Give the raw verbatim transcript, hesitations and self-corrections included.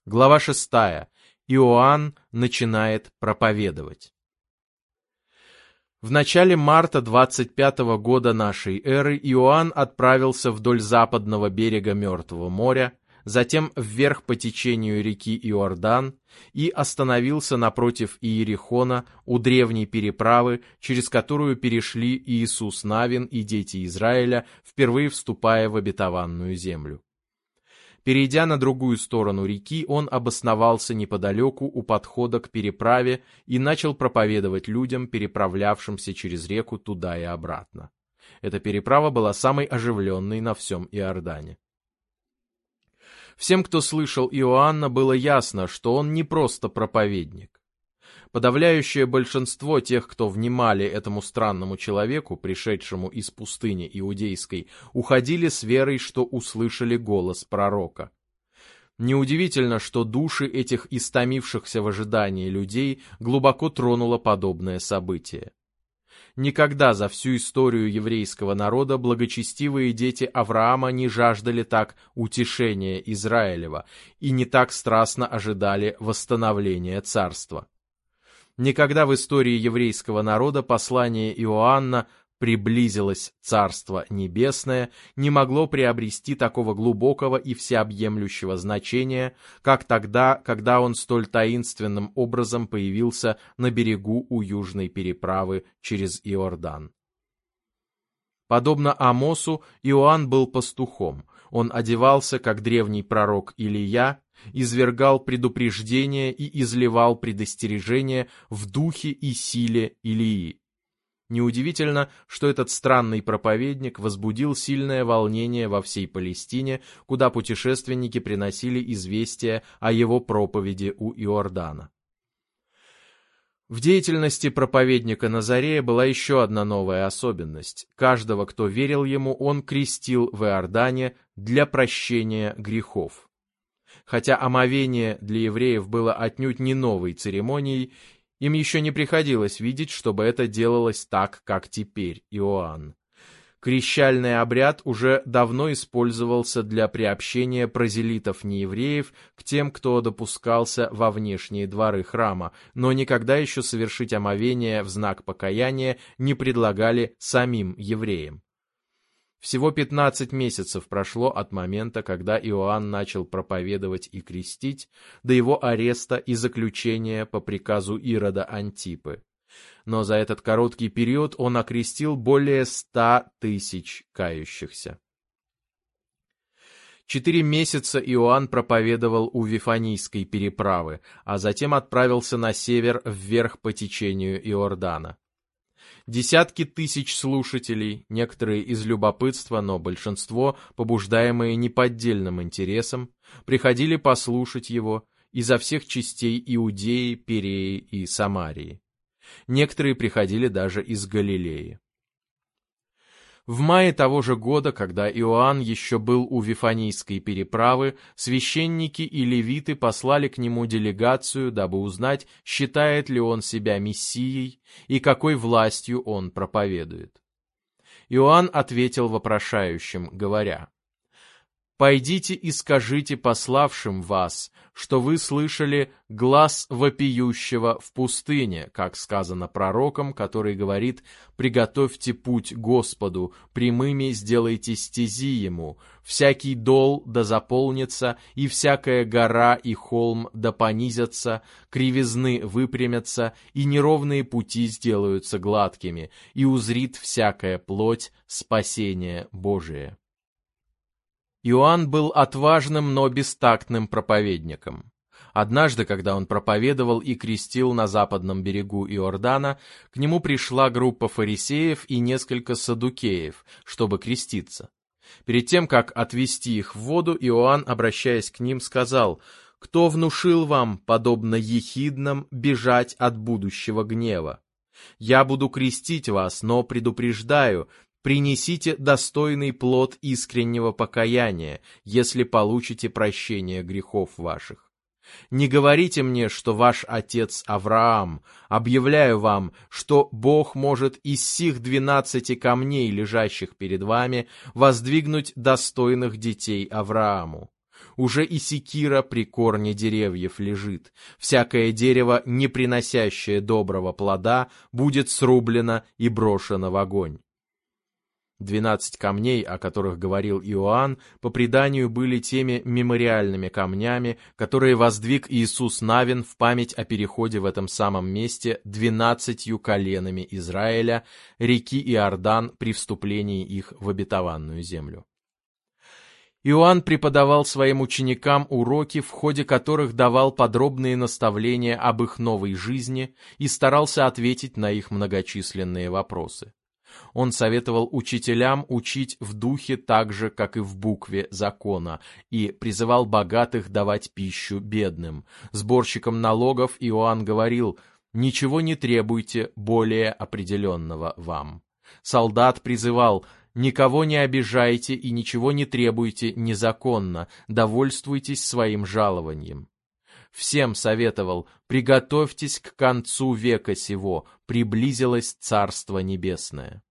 Глава шестая. Иоанн начинает проповедовать. В начале марта двадцать пятого года нашей эры Иоанн отправился вдоль западного берега Мертвого моря, затем вверх по течению реки Иордан и остановился напротив Иерихона у древней переправы, через которую перешли Иисус Навин и дети Израиля, впервые вступая в обетованную землю. Перейдя на другую сторону реки, он обосновался неподалеку у подхода к переправе и начал проповедовать людям, переправлявшимся через реку туда и обратно. Эта переправа была самой оживленной на всем Иордане. Всем, кто слышал Иоанна, было ясно, что он не просто проповедник. Подавляющее большинство тех, кто внимали этому странному человеку, пришедшему из пустыни иудейской, уходили с верой, что услышали голос пророка. Неудивительно, что души этих истомившихся в ожидании людей глубоко тронуло подобное событие. Никогда за всю историю еврейского народа благочестивые дети Авраама не жаждали так утешения Израилева и не так страстно ожидали восстановления царства. Никогда в истории еврейского народа послание Иоанна «приблизилось Царство Небесное» не могло приобрести такого глубокого и всеобъемлющего значения, как тогда, когда он столь таинственным образом появился на берегу у южной переправы через Иордан. Подобно Амосу, Иоанн был пастухом. Он одевался, как древний пророк Илия, извергал предупреждения и изливал предостережения в духе и силе Илии. Неудивительно, что этот странный проповедник возбудил сильное волнение во всей Палестине, куда путешественники приносили известия о его проповеди у Иордана. В деятельности проповедника Назарея была еще одна новая особенность. Каждого, кто верил ему, он крестил в Иордане для прощения грехов. Хотя омовение для евреев было отнюдь не новой церемонией, им еще не приходилось видеть, чтобы это делалось так, как теперь Иоанн. Крещальный обряд уже давно использовался для приобщения прозелитов-неевреев к тем, кто допускался во внешние дворы храма, но никогда еще совершить омовение в знак покаяния не предлагали самим евреям. Всего пятнадцать месяцев прошло от момента, когда Иоанн начал проповедовать и крестить, до его ареста и заключения по приказу Ирода Антипы. Но за этот короткий период он окрестил более ста тысяч кающихся. Четыре месяца Иоанн проповедовал у Вифанийской переправы, а затем отправился на север вверх по течению Иордана. Десятки тысяч слушателей, некоторые из любопытства, но большинство, побуждаемые неподдельным интересом, приходили послушать его изо всех частей Иудеи, Переи и Самарии. Некоторые приходили даже из Галилеи. В мае того же года, когда Иоанн еще был у Вифанийской переправы, священники и левиты послали к нему делегацию, дабы узнать, считает ли он себя мессией и какой властью он проповедует. Иоанн ответил вопрошающим, говоря: «Пойдите и скажите пославшим вас, что вы слышали глас вопиющего в пустыне, как сказано пророком, который говорит: приготовьте путь Господу, прямыми сделайте стези ему, всякий дол да заполнится, и всякая гора и холм да понизятся, кривизны выпрямятся, и неровные пути сделаются гладкими, и узрит всякая плоть спасение Божие». Иоанн был отважным, но бестактным проповедником. Однажды, когда он проповедовал и крестил на западном берегу Иордана, к нему пришла группа фарисеев и несколько саддукеев, чтобы креститься. Перед тем, как отвести их в воду, Иоанн, обращаясь к ним, сказал: «Кто внушил вам, подобно ехиднам, бежать от будущего гнева? Я буду крестить вас, но предупреждаю, принесите достойный плод искреннего покаяния, если получите прощение грехов ваших. Не говорите мне, что ваш отец Авраам. Объявляю вам, что Бог может из сих двенадцати камней, лежащих перед вами, воздвигнуть достойных детей Аврааму. Уже и секира при корне деревьев лежит. Всякое дерево, не приносящее доброго плода, будет срублено и брошено в огонь. Двенадцать камней, о которых говорил Иоанн, по преданию были теми мемориальными камнями, которые воздвиг Иисус Навин в память о переходе в этом самом месте двенадцатью коленами Израиля реки Иордан при вступлении их в обетованную землю. Иоанн преподавал своим ученикам уроки, в ходе которых давал подробные наставления об их новой жизни и старался ответить на их многочисленные вопросы. Он советовал учителям учить в духе так же, как и в букве закона, и призывал богатых давать пищу бедным. Сборщикам налогов Иоанн говорил: «Ничего не требуйте более определенного вам». Солдат призывал: «Никого не обижайте и ничего не требуйте незаконно, довольствуйтесь своим жалованием». Всем советовал: «Приготовьтесь к концу века сего, приблизилось Царство Небесное».